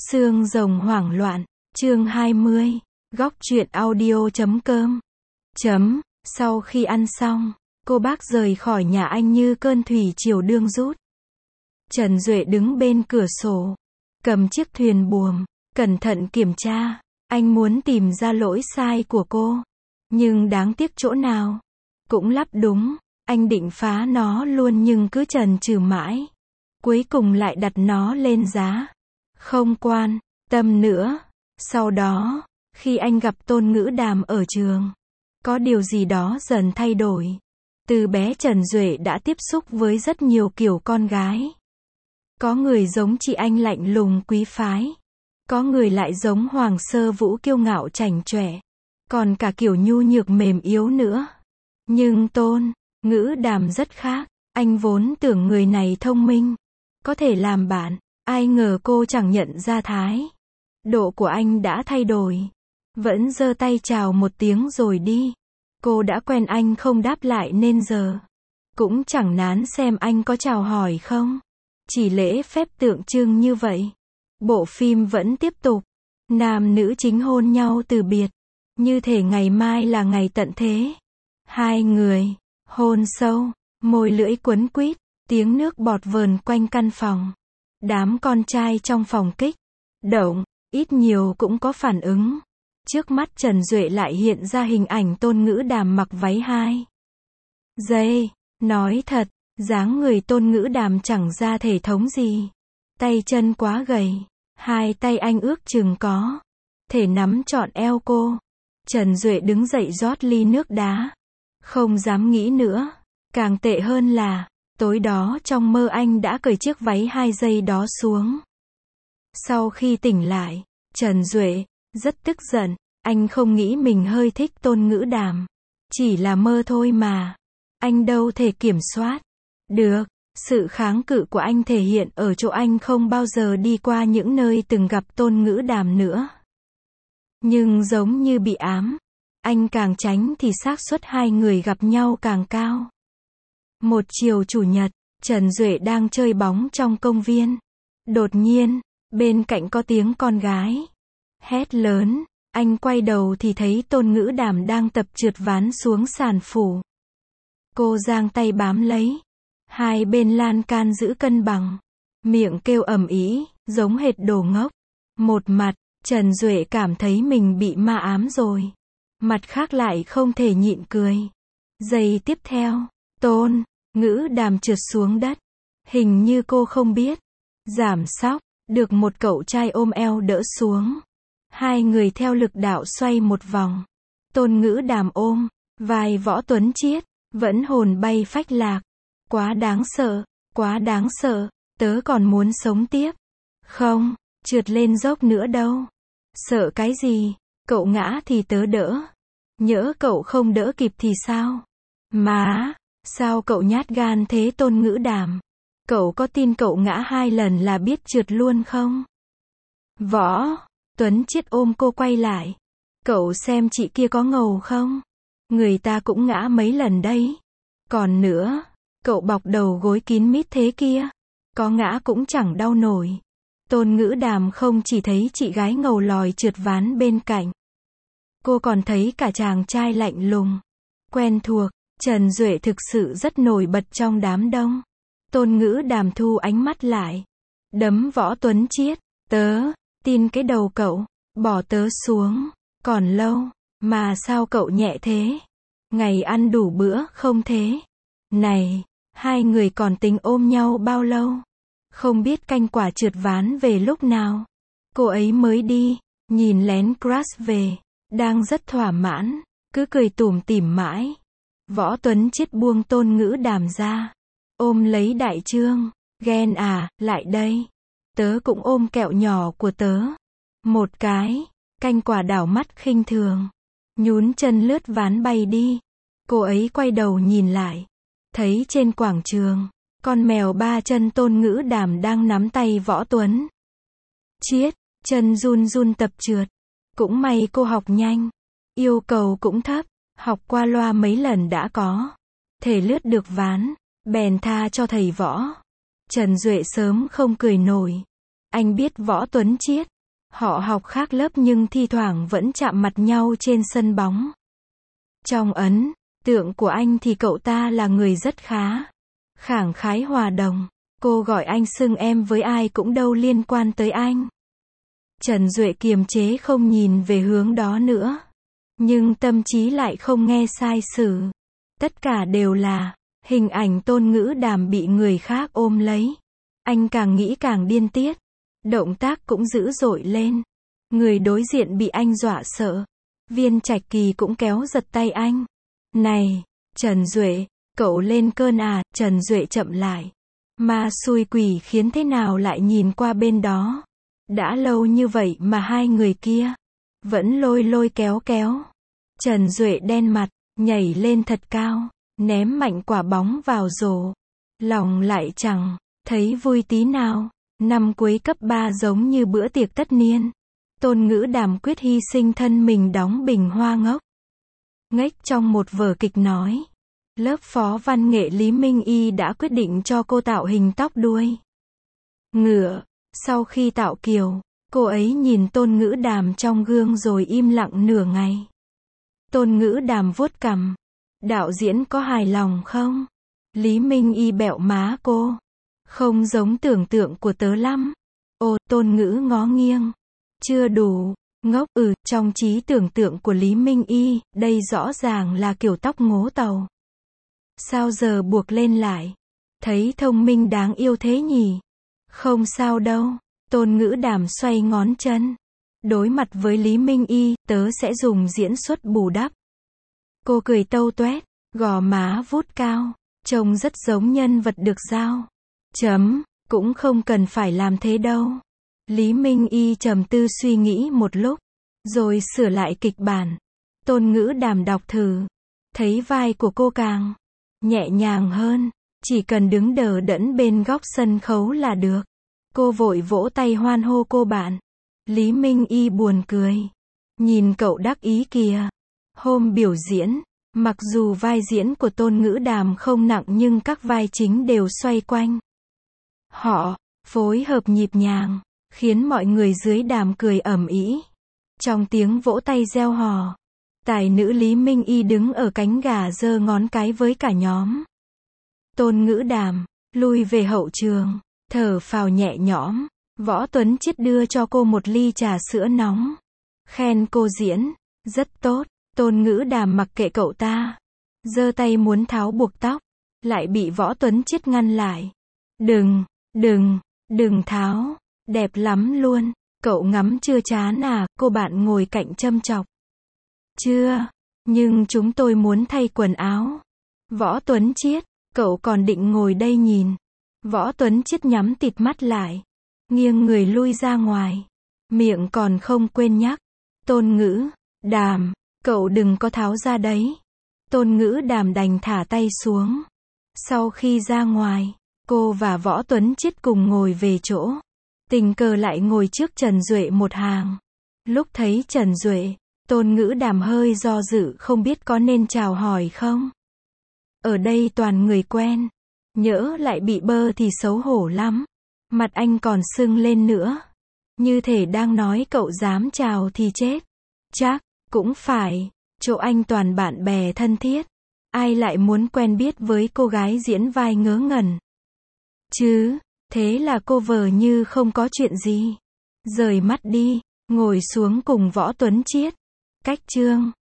Xương rồng hoảng loạn, chương 20, góc truyện audio.com. Sau khi ăn xong, cô bác rời khỏi nhà anh như cơn thủy triều đương rút. Trần Duệ đứng bên cửa sổ, cầm chiếc thuyền buồm, cẩn thận kiểm tra. Anh muốn tìm ra lỗi sai của cô, nhưng đáng tiếc chỗ nào cũng lắp đúng. Anh định phá nó luôn nhưng cứ chần chừ mãi, cuối cùng lại đặt nó lên giá. Không quan tâm nữa. Sau đó, khi anh gặp Tôn Ngữ Đàm ở trường, có điều gì đó dần thay đổi. Từ bé Trần Duệ đã tiếp xúc với rất nhiều kiểu con gái. Có người giống chị anh lạnh lùng quý phái, có người lại giống Hoàng Sơ Vũ kiêu ngạo chảnh chọe, còn cả kiểu nhu nhược mềm yếu nữa. Nhưng Tôn Ngữ Đàm rất khác. Anh vốn tưởng người này thông minh, có thể làm bạn, ai ngờ cô chẳng nhận ra thái độ của anh đã thay đổi. Vẫn giơ tay chào một tiếng rồi đi. Cô đã quen anh không đáp lại nên giờ cũng chẳng nán xem anh có chào hỏi không. Chỉ lễ phép tượng trưng như vậy. Bộ phim vẫn tiếp tục. Nam nữ chính hôn nhau từ biệt, như thể ngày mai là ngày tận thế. Hai người hôn sâu, môi lưỡi quấn quýt, tiếng nước bọt vờn quanh căn phòng. Đám con trai trong phòng kích động, ít nhiều cũng có phản ứng. Trước mắt Trần Duệ lại hiện ra hình ảnh Tôn Ngữ Đàm mặc váy 2 giây. Nói thật, dáng người Tôn Ngữ Đàm chẳng ra thể thống gì. Tay chân quá gầy, hai tay anh ước chừng có thể nắm trọn eo cô. Trần Duệ đứng dậy rót ly nước đá. Không dám nghĩ nữa. Càng tệ hơn là, tối đó trong mơ anh đã cởi chiếc váy 2 giây đó xuống. Sau khi tỉnh lại, Trần Duệ rất tức giận. Anh không nghĩ mình hơi thích Tôn Ngữ Đàm. Chỉ là mơ thôi mà. Anh đâu thể kiểm soát được. Sự kháng cự của anh thể hiện ở chỗ anh không bao giờ đi qua những nơi từng gặp Tôn Ngữ Đàm nữa. Nhưng giống như bị ám, anh càng tránh thì xác suất hai người gặp nhau càng cao. Một chiều chủ nhật, Trần Duệ đang chơi bóng trong công viên. Đột nhiên, bên cạnh có tiếng con gái hét lớn. Anh quay đầu thì thấy Tôn Ngữ Đàm đang tập trượt ván xuống sàn phủ. Cô giang tay bám lấy hai bên lan can giữ cân bằng, miệng kêu ầm ĩ, giống hệt đồ ngốc. Một mặt, Trần Duệ cảm thấy mình bị ma ám rồi. Mặt khác lại không thể nhịn cười. Giây tiếp theo, Tôn Ngữ Đàm trượt xuống đất. Hình như cô không biết giảm sóc, được một cậu trai ôm eo đỡ xuống. Hai người theo lực đạo xoay một vòng. Tôn Ngữ Đàm ôm vai Võ Tuấn Chiết, vẫn hồn bay phách lạc. Quá đáng sợ, quá đáng sợ, tớ còn muốn sống tiếp. Không, trượt lên dốc nữa đâu. Sợ cái gì, cậu ngã thì tớ đỡ. Nhỡ cậu không đỡ kịp thì sao? Má, sao cậu nhát gan thế Tôn Ngữ Đàm? Cậu có tin cậu ngã 2 lần là biết trượt luôn không? Võ Tuấn Chiết ôm cô quay lại. Cậu xem chị kia có ngầu không? Người ta cũng ngã mấy lần đấy. Còn nữa, cậu bọc đầu gối kín mít thế kia, có ngã cũng chẳng đau nổi. Tôn Ngữ Đàm không chỉ thấy chị gái ngầu lòi trượt ván bên cạnh, cô còn thấy cả chàng trai lạnh lùng, quen thuộc. Trần Duệ thực sự rất nổi bật trong đám đông. Tôn Ngữ Đàm thu ánh mắt lại, đấm Võ Tuấn Chiết. Tớ tin cái đầu cậu, bỏ tớ xuống. Còn lâu, mà sao cậu nhẹ thế? Ngày ăn đủ bữa không thế? Này, hai người còn tính ôm nhau bao lâu? Không biết canh quả trượt ván về lúc nào? Cô ấy mới đi, nhìn lén crush về, đang rất thỏa mãn, cứ cười tủm tỉm mãi. Võ Tuấn Chiết buông Tôn Ngữ Đàm ra, ôm lấy Đại Trương. Ghen à, lại đây. Tớ cũng ôm kẹo nhỏ của tớ. Một cái. Canh quả đảo mắt khinh thường, nhún chân lướt ván bay đi. Cô ấy quay đầu nhìn lại, thấy trên quảng trường, con mèo 3 chân Tôn Ngữ Đàm đang nắm tay Võ Tuấn Chiết, chân run run tập trượt. Cũng may cô học nhanh, yêu cầu cũng thấp, học qua loa mấy lần đã có thể lướt được ván, bèn tha cho thầy Võ. Trần Duệ sớm không cười nổi. Anh biết Võ Tuấn Chiết. Họ học khác lớp nhưng thi thoảng vẫn chạm mặt nhau trên sân bóng. Trong ấn tượng của anh thì cậu ta là người rất khá, khẳng khái hòa đồng. Cô gọi anh xưng em với ai cũng đâu liên quan tới anh. Trần Duệ kiềm chế không nhìn về hướng đó nữa. Nhưng tâm trí lại không nghe sai sử. Tất cả đều là hình ảnh Tôn Ngữ Đàm bị người khác ôm lấy. Anh càng nghĩ càng điên tiết. Động tác cũng dữ dội lên. Người đối diện bị anh dọa sợ. Viên Trạch Kỳ cũng kéo giật tay anh. Này, Trần Duệ, cậu lên cơn à? Trần Duệ chậm lại. Ma xui quỷ khiến thế nào lại nhìn qua bên đó. Đã lâu như vậy mà hai người kia vẫn lôi lôi kéo kéo. Trần Duệ đen mặt, nhảy lên thật cao, ném mạnh quả bóng vào rổ. Lòng lại chẳng thấy vui tí nào. Năm cuối cấp 3 giống như bữa tiệc tất niên. Tôn Ngữ Đàm quyết hy sinh thân mình đóng bình hoa ngốc nghếch trong một vở kịch nói. Lớp phó văn nghệ Lý Minh Y đã quyết định cho cô tạo hình tóc đuôi ngựa. Sau khi tạo kiều, cô ấy nhìn Tôn Ngữ Đàm trong gương rồi im lặng nửa ngày. Tôn Ngữ Đàm vuốt cằm. Đạo diễn có hài lòng không? Lý Minh Y bẹo má cô. Không giống tưởng tượng của tớ lắm. Ồ, Tôn Ngữ ngó nghiêng. Chưa đủ. Ngốc, trong trí tưởng tượng của Lý Minh Y, đây rõ ràng là kiểu tóc ngố tàu. Sao giờ buộc lên lại? Thấy thông minh đáng yêu thế nhỉ? Không sao đâu. Tôn Ngữ Đàm xoay ngón chân. Đối mặt với Lý Minh Y, tớ sẽ dùng diễn xuất bù đắp. Cô cười tâu tuét, gò má vút cao. Trông rất giống nhân vật được giao. Cũng không cần phải làm thế đâu. Lý Minh Y trầm tư suy nghĩ một lúc, rồi sửa lại kịch bản. Tôn Ngữ Đàm đọc thử. Thấy vai của cô càng nhẹ nhàng hơn. Chỉ cần đứng đờ đẫn bên góc sân khấu là được. Cô vội vỗ tay hoan hô cô bạn. Lý Minh Y buồn cười. Nhìn cậu đắc ý kìa. Hôm biểu diễn, mặc dù vai diễn của Tôn Ngữ Đàm không nặng nhưng các vai chính đều xoay quanh họ, phối hợp nhịp nhàng, khiến mọi người dưới đàm cười ầm ĩ. Trong tiếng vỗ tay reo hò, tài nữ Lý Minh Y đứng ở cánh gà giơ ngón cái với cả nhóm. Tôn Ngữ Đàm lui về hậu trường, thở phào nhẹ nhõm. Võ Tuấn Chiết đưa cho cô một ly trà sữa nóng, khen cô diễn rất tốt. Tôn Ngữ Đàm mặc kệ cậu ta, giơ tay muốn tháo buộc tóc, lại bị Võ Tuấn Chiết ngăn lại. Đừng tháo, đẹp lắm luôn. Cậu ngắm chưa chán à? Cô bạn ngồi cạnh châm chọc. Chưa, nhưng chúng tôi muốn thay quần áo. Võ Tuấn Chiết, cậu còn định ngồi đây nhìn. Võ Tuấn Chiết nhắm tịt mắt lại, nghiêng người lui ra ngoài, miệng còn không quên nhắc. Tôn Ngữ Đàm, cậu đừng có tháo ra đấy. Tôn Ngữ Đàm đành thả tay xuống. Sau khi ra ngoài, cô và Võ Tuấn Chiết cùng ngồi về chỗ. Tình cờ lại ngồi trước Trần Duệ một hàng. Lúc thấy Trần Duệ, Tôn Ngữ Đàm hơi do dự không biết có nên chào hỏi không. Ở đây toàn người quen, nhỡ lại bị bơ thì xấu hổ lắm. Mặt anh còn sưng lên nữa. Như thể đang nói cậu dám chào thì chết. Chắc, cũng phải, chỗ anh toàn bạn bè thân thiết. Ai lại muốn quen biết với cô gái diễn vai ngớ ngẩn chứ? Thế là cô vờ như không có chuyện gì, rời mắt đi, ngồi xuống cùng Võ Tuấn Chiết. Cách chương